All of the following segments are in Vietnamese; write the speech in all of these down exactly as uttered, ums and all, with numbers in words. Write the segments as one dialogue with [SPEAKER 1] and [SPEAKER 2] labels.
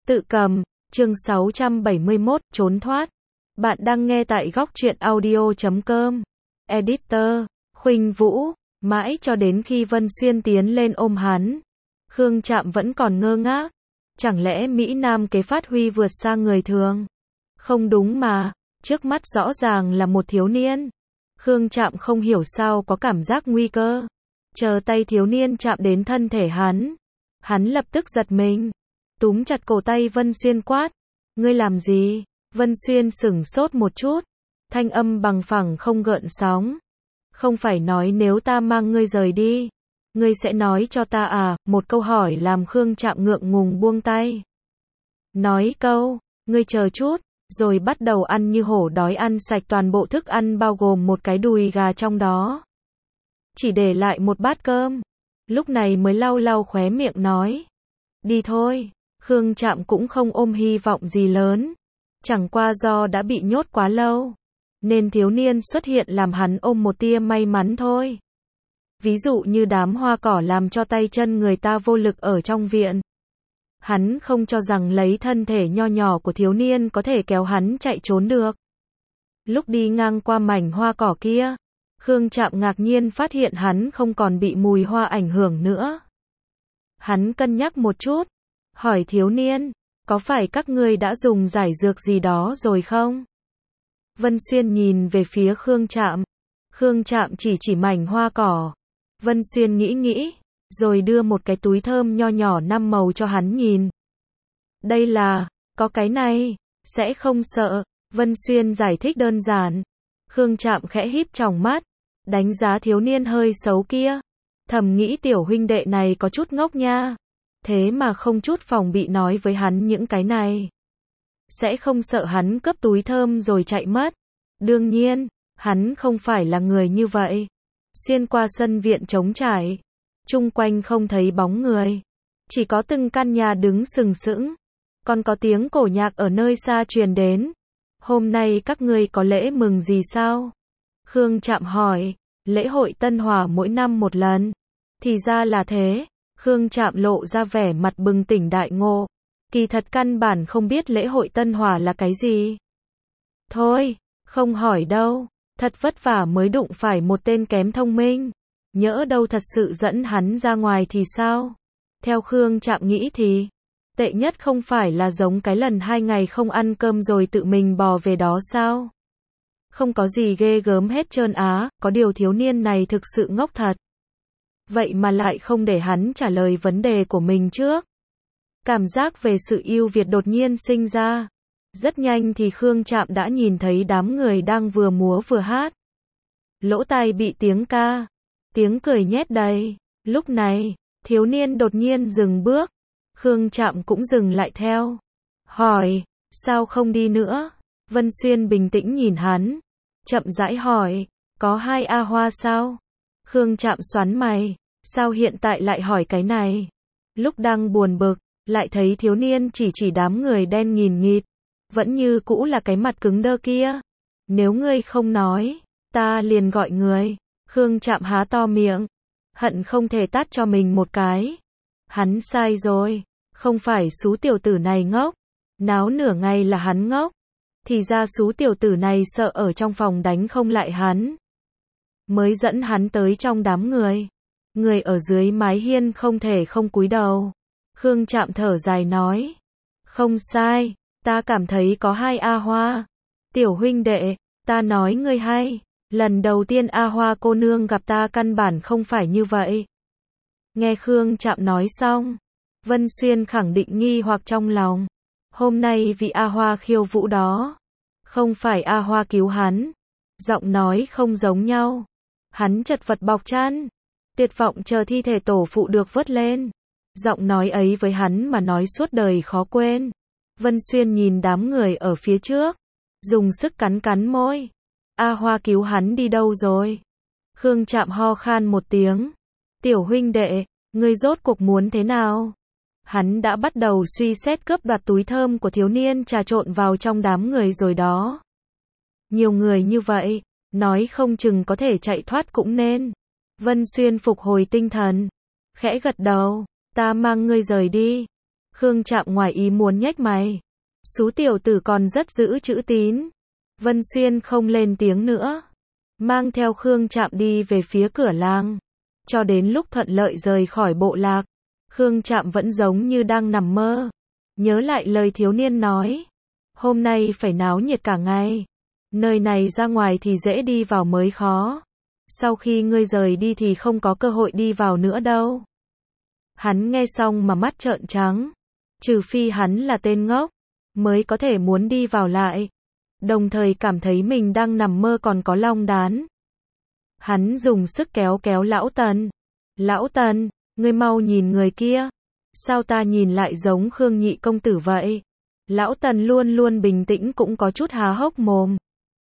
[SPEAKER 1] Tự cầm, chương sáu trăm bảy mươi mốt, trốn thoát. Bạn đang nghe tại góc truyện audio chấm com. Editor, Khuynh Vũ, mãi cho đến khi Vân Xuyên tiến lên ôm hắn. Khương Trạm vẫn còn ngơ ngác. Chẳng lẽ Mỹ Nam kế phát huy vượt xa người thường? Không đúng mà, trước mắt rõ ràng là một thiếu niên. Khương Trạm không hiểu sao có cảm giác nguy cơ. Chờ tay thiếu niên chạm đến thân thể hắn. Hắn lập tức giật mình. Túm chặt cổ tay Vân Xuyên quát. Ngươi làm gì? Vân Xuyên sửng sốt một chút. Thanh âm bằng phẳng không gợn sóng. Không phải nói nếu ta mang ngươi rời đi, ngươi sẽ nói cho ta à? Một câu hỏi làm Khương Trạm ngượng ngùng buông tay. Nói câu, ngươi chờ chút, rồi bắt đầu ăn như hổ đói ăn sạch toàn bộ thức ăn bao gồm một cái đùi gà trong đó. Chỉ để lại một bát cơm. Lúc này mới lau lau khóe miệng nói. Đi thôi. Khương Trạm cũng không ôm hy vọng gì lớn. Chẳng qua do đã bị nhốt quá lâu, nên thiếu niên xuất hiện làm hắn ôm một tia may mắn thôi. Ví dụ như đám hoa cỏ làm cho tay chân người ta vô lực ở trong viện. Hắn không cho rằng lấy thân thể nho nhỏ của thiếu niên có thể kéo hắn chạy trốn được. Lúc đi ngang qua mảnh hoa cỏ kia, Khương Trạm ngạc nhiên phát hiện hắn không còn bị mùi hoa ảnh hưởng nữa. Hắn cân nhắc một chút, hỏi thiếu niên, có phải các ngươi đã dùng giải dược gì đó rồi không? Vân Xuyên nhìn về phía Khương Trạm. Khương Trạm chỉ chỉ mảnh hoa cỏ. Vân Xuyên nghĩ nghĩ, rồi đưa một cái túi thơm nho nhỏ năm màu cho hắn nhìn. Đây là, có cái này, sẽ không sợ. Vân Xuyên giải thích đơn giản. Khương Trạm khẽ híp tròng mắt, đánh giá thiếu niên hơi xấu kia. Thầm nghĩ tiểu huynh đệ này có chút ngốc nha. Thế mà không chút phòng bị nói với hắn những cái này. Sẽ không sợ hắn cướp túi thơm rồi chạy mất. Đương nhiên, hắn không phải là người như vậy. Xuyên qua sân viện trống trải, chung quanh không thấy bóng người. Chỉ có từng căn nhà đứng sừng sững. Còn có tiếng cổ nhạc ở nơi xa truyền đến. Hôm nay các ngươi có lễ mừng gì sao? Khương Trạm hỏi. Lễ hội Tân Hỏa mỗi năm một lần. Thì ra là thế. Khương Trạm lộ ra vẻ mặt bừng tỉnh đại ngộ. Kỳ thật căn bản không biết lễ hội Tân Hỏa là cái gì. Thôi, không hỏi đâu. Thật vất vả mới đụng phải một tên kém thông minh. Nhỡ đâu thật sự dẫn hắn ra ngoài thì sao? Theo Khương Trạm nghĩ thì, tệ nhất không phải là giống cái lần hai ngày không ăn cơm rồi tự mình bò về đó sao? Không có gì ghê gớm hết trơn á, có điều thiếu niên này thực sự ngốc thật. Vậy mà lại không để hắn trả lời vấn đề của mình trước. Cảm giác về sự ưu việt đột nhiên sinh ra. Rất nhanh thì Khương Trạm đã nhìn thấy đám người đang vừa múa vừa hát. Lỗ tai bị tiếng ca, tiếng cười nhét đầy. Lúc này, thiếu niên đột nhiên dừng bước. Khương Trạm cũng dừng lại theo. Hỏi, sao không đi nữa? Vân Xuyên bình tĩnh nhìn hắn. Chậm rãi hỏi, có hai A Hoa sao? Khương Trạm xoắn mày, sao hiện tại lại hỏi cái này? Lúc đang buồn bực, lại thấy thiếu niên chỉ chỉ đám người đen nghìn nghịt. Vẫn như cũ là cái mặt cứng đơ kia. Nếu ngươi không nói, ta liền gọi người. Khương Trạm há to miệng, hận không thể tát cho mình một cái. Hắn sai rồi, không phải xú tiểu tử này ngốc. Náo nửa ngày là hắn ngốc. Thì ra xú tiểu tử này sợ ở trong phòng đánh không lại hắn, mới dẫn hắn tới trong đám người. Người ở dưới mái hiên không thể không cúi đầu. Khương Trạm thở dài nói. Không sai, ta cảm thấy có hai A Hoa. Tiểu huynh đệ, ta nói ngươi hay. Lần đầu tiên A Hoa cô nương gặp ta căn bản không phải như vậy. Nghe Khương Trạm nói xong, Vân Xuyên khẳng định nghi hoặc trong lòng. Hôm nay vị A Hoa khiêu vũ đó, không phải A Hoa cứu hắn. Giọng nói không giống nhau. Hắn chật vật bọc chăn, tuyệt vọng chờ thi thể tổ phụ được vớt lên. Giọng nói ấy với hắn mà nói suốt đời khó quên. Vân Xuyên nhìn đám người ở phía trước, dùng sức cắn cắn môi. A Hoa cứu hắn đi đâu rồi? Khương Trạm ho khan một tiếng. Tiểu huynh đệ, ngươi rốt cuộc muốn thế nào? Hắn đã bắt đầu suy xét cướp đoạt túi thơm của thiếu niên trà trộn vào trong đám người rồi đó. Nhiều người như vậy, nói không chừng có thể chạy thoát cũng nên. Vân Xuyên phục hồi tinh thần, khẽ gật đầu, ta mang ngươi rời đi. Khương Trạm ngoài ý muốn nhếch mày. Xú tiểu tử còn rất giữ chữ tín. Vân Xuyên không lên tiếng nữa, mang theo Khương Trạm đi về phía cửa làng. Cho đến lúc thuận lợi rời khỏi bộ lạc, Khương Trạm vẫn giống như đang nằm mơ. Nhớ lại lời thiếu niên nói, hôm nay phải náo nhiệt cả ngày. Nơi này ra ngoài thì dễ đi vào mới khó. Sau khi ngươi rời đi thì không có cơ hội đi vào nữa đâu. Hắn nghe xong mà mắt trợn trắng. Trừ phi hắn là tên ngốc, mới có thể muốn đi vào lại. Đồng thời cảm thấy mình đang nằm mơ còn có long đán. Hắn dùng sức kéo kéo lão Tần. Lão Tần, ngươi mau nhìn người kia. Sao ta nhìn lại giống Khương nhị công tử vậy? Lão Tần luôn luôn bình tĩnh cũng có chút há hốc mồm.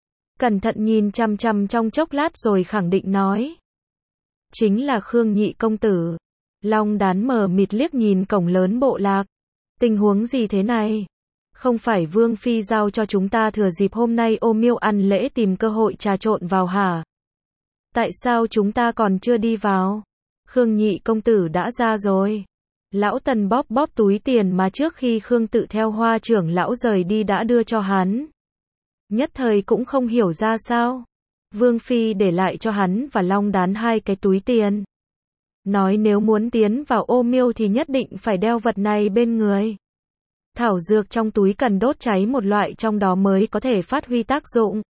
[SPEAKER 1] Cẩn thận nhìn chằm chằm trong chốc lát rồi khẳng định nói. Chính là Khương nhị công tử. Long đán mờ mịt liếc nhìn cổng lớn bộ lạc. Tình huống gì thế này? Không phải Vương Phi giao cho chúng ta thừa dịp hôm nay ô miêu ăn lễ tìm cơ hội trà trộn vào hả? Tại sao chúng ta còn chưa đi vào? Khương nhị công tử đã ra rồi. Lão Tần bóp bóp túi tiền mà trước khi Khương tự theo Hoa trưởng lão rời đi đã đưa cho hắn. Nhất thời cũng không hiểu ra sao. Vương Phi để lại cho hắn và Long đán hai cái túi tiền. Nói nếu muốn tiến vào ô miêu thì nhất định phải đeo vật này bên người. Thảo dược trong túi cần đốt cháy một loại trong đó mới có thể phát huy tác dụng.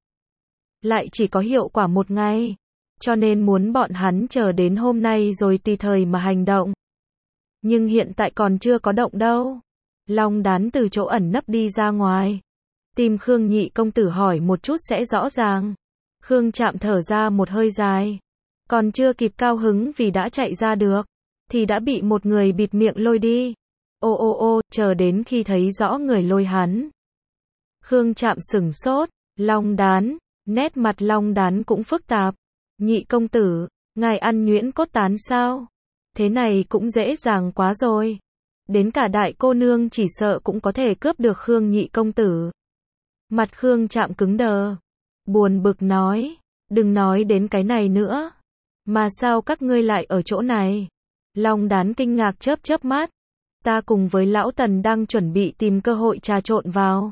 [SPEAKER 1] Lại chỉ có hiệu quả một ngày. Cho nên muốn bọn hắn chờ đến hôm nay rồi tùy thời mà hành động. Nhưng hiện tại còn chưa có động đâu. Long đán từ chỗ ẩn nấp đi ra ngoài. Tìm Khương nhị công tử hỏi một chút sẽ rõ ràng. Khương Trạm thở ra một hơi dài. Còn chưa kịp cao hứng vì đã chạy ra được. Thì đã bị một người bịt miệng lôi đi. Ô ô ô, chờ đến khi thấy rõ người lôi hắn. Khương Trạm sửng sốt. Long đán. Nét mặt Long đán cũng phức tạp. Nhị công tử, ngài ăn nhuyễn cốt tán sao? Thế này cũng dễ dàng quá rồi. Đến cả đại cô nương chỉ sợ cũng có thể cướp được Khương nhị công tử. Mặt Khương Trạm cứng đờ. Buồn bực nói. Đừng nói đến cái này nữa. Mà sao các ngươi lại ở chỗ này? Long đán kinh ngạc chớp chớp mắt. Ta cùng với lão Tần đang chuẩn bị tìm cơ hội trà trộn vào.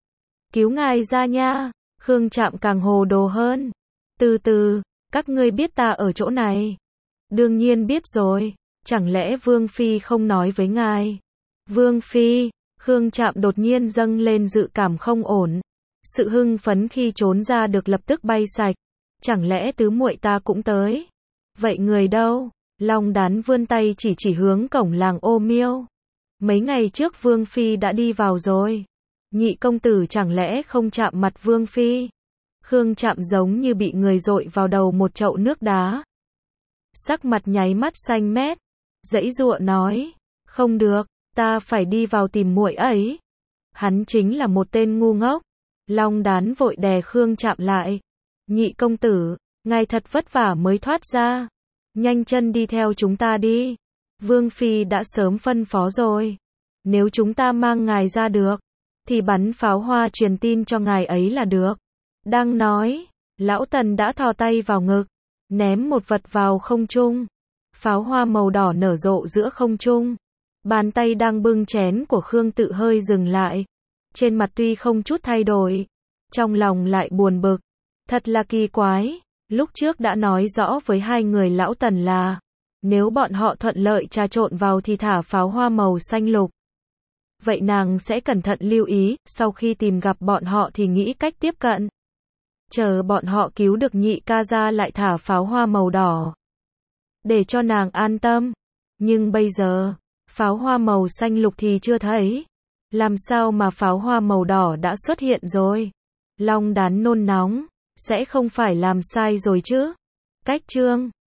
[SPEAKER 1] Cứu ngài ra nha. Khương Trạm càng hồ đồ hơn. Từ từ, các ngươi biết ta ở chỗ này. Đương nhiên biết rồi. Chẳng lẽ Vương Phi không nói với ngài? Vương Phi, Khương Trạm đột nhiên dâng lên dự cảm không ổn. Sự hưng phấn khi trốn ra được lập tức bay sạch. Chẳng lẽ tứ muội ta cũng tới? Vậy người đâu? Long đán vươn tay chỉ chỉ hướng cổng làng ô miêu. Mấy ngày trước Vương Phi đã đi vào rồi. Nhị công tử chẳng lẽ không chạm mặt Vương Phi? Khương Trạm giống như bị người dội vào đầu một chậu nước đá. Sắc mặt nháy mắt xanh mét. Giãy giụa nói. Không được, ta phải đi vào tìm muội ấy. Hắn chính là một tên ngu ngốc. Long đán vội đè Khương Trạm lại. Nhị công tử, ngài thật vất vả mới thoát ra. Nhanh chân đi theo chúng ta đi. Vương Phi đã sớm phân phó rồi. Nếu chúng ta mang ngài ra được, thì bắn pháo hoa truyền tin cho ngài ấy là được. Đang nói, lão Tần đã thò tay vào ngực, ném một vật vào không trung. Pháo hoa màu đỏ nở rộ giữa không trung. Bàn tay đang bưng chén của Khương tự hơi dừng lại. Trên mặt tuy không chút thay đổi, trong lòng lại buồn bực. Thật là kỳ quái, lúc trước đã nói rõ với hai người lão Tần là, nếu bọn họ thuận lợi trà trộn vào thì thả pháo hoa màu xanh lục. Vậy nàng sẽ cẩn thận lưu ý, sau khi tìm gặp bọn họ thì nghĩ cách tiếp cận. Chờ bọn họ cứu được nhị ca ra lại thả pháo hoa màu đỏ. Để cho nàng an tâm. Nhưng bây giờ, pháo hoa màu xanh lục thì chưa thấy. Làm sao mà pháo hoa màu đỏ đã xuất hiện rồi? Long đán nôn nóng. Sẽ không phải làm sai rồi chứ? Cách chương